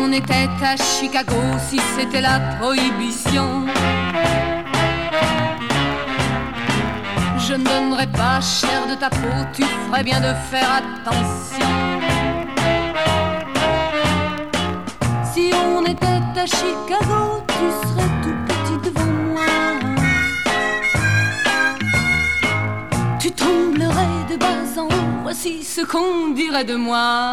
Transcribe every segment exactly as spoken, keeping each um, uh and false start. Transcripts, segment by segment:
on était à Chicago, si c'était la prohibition, je ne donnerais pas cher de ta peau, tu ferais bien de faire attention. Si on était à Chicago, tu serais tout petit devant moi. Tu tremblerais de bas en haut, voici ce qu'on dirait de moi.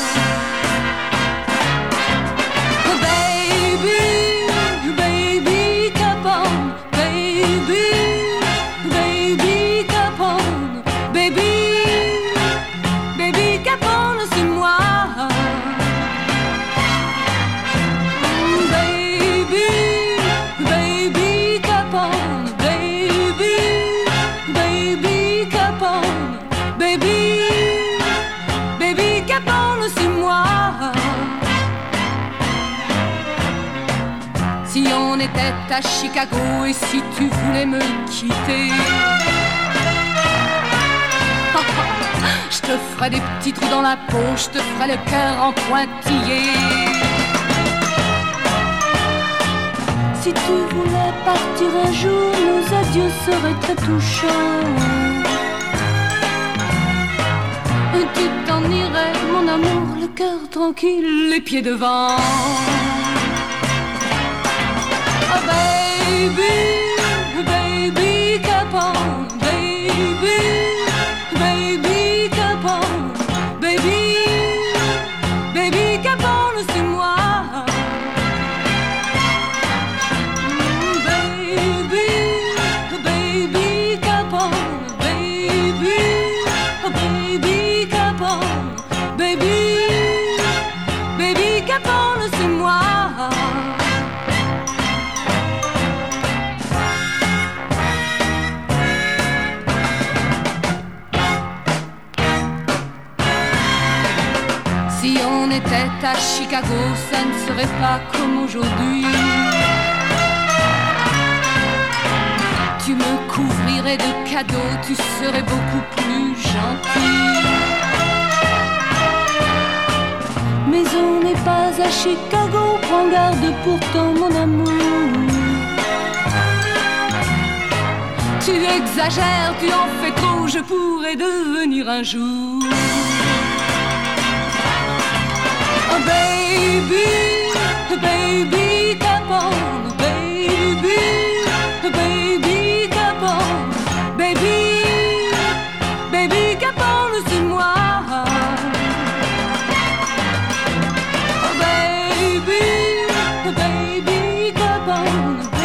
Oh baby, baby, cap on, baby, baby, cap on, baby, baby, cap on, c'est moi. Si on était à Chicago et si tu voulais me quitter, je te ferais des petits trous dans la peau, je te ferais le cœur en pointillé. Si tu voulais partir un jour, nos adieux seraient très touchants. Tu t'en irais, mon amour, le cœur tranquille, les pieds devant. Oh baby, baby, cap on, baby, baby, cap on, baby, baby, cap on, c'est moi. Mm, baby, baby, cap on, baby, baby, cap on, baby, baby, cap on, c'est moi. Si on était à Chicago, ça ne serait pas comme aujourd'hui. Tu me couvrirais de cadeaux, tu serais beaucoup plus gentil. Mais on n'est pas à Chicago, prends garde pourtant mon amour. Tu exagères, tu en fais trop, je pourrais devenir un jour. Oh baby, baby, cap on, baby, baby, cap on, baby, baby, cap on, c'est moi. Oh baby, baby, cap on,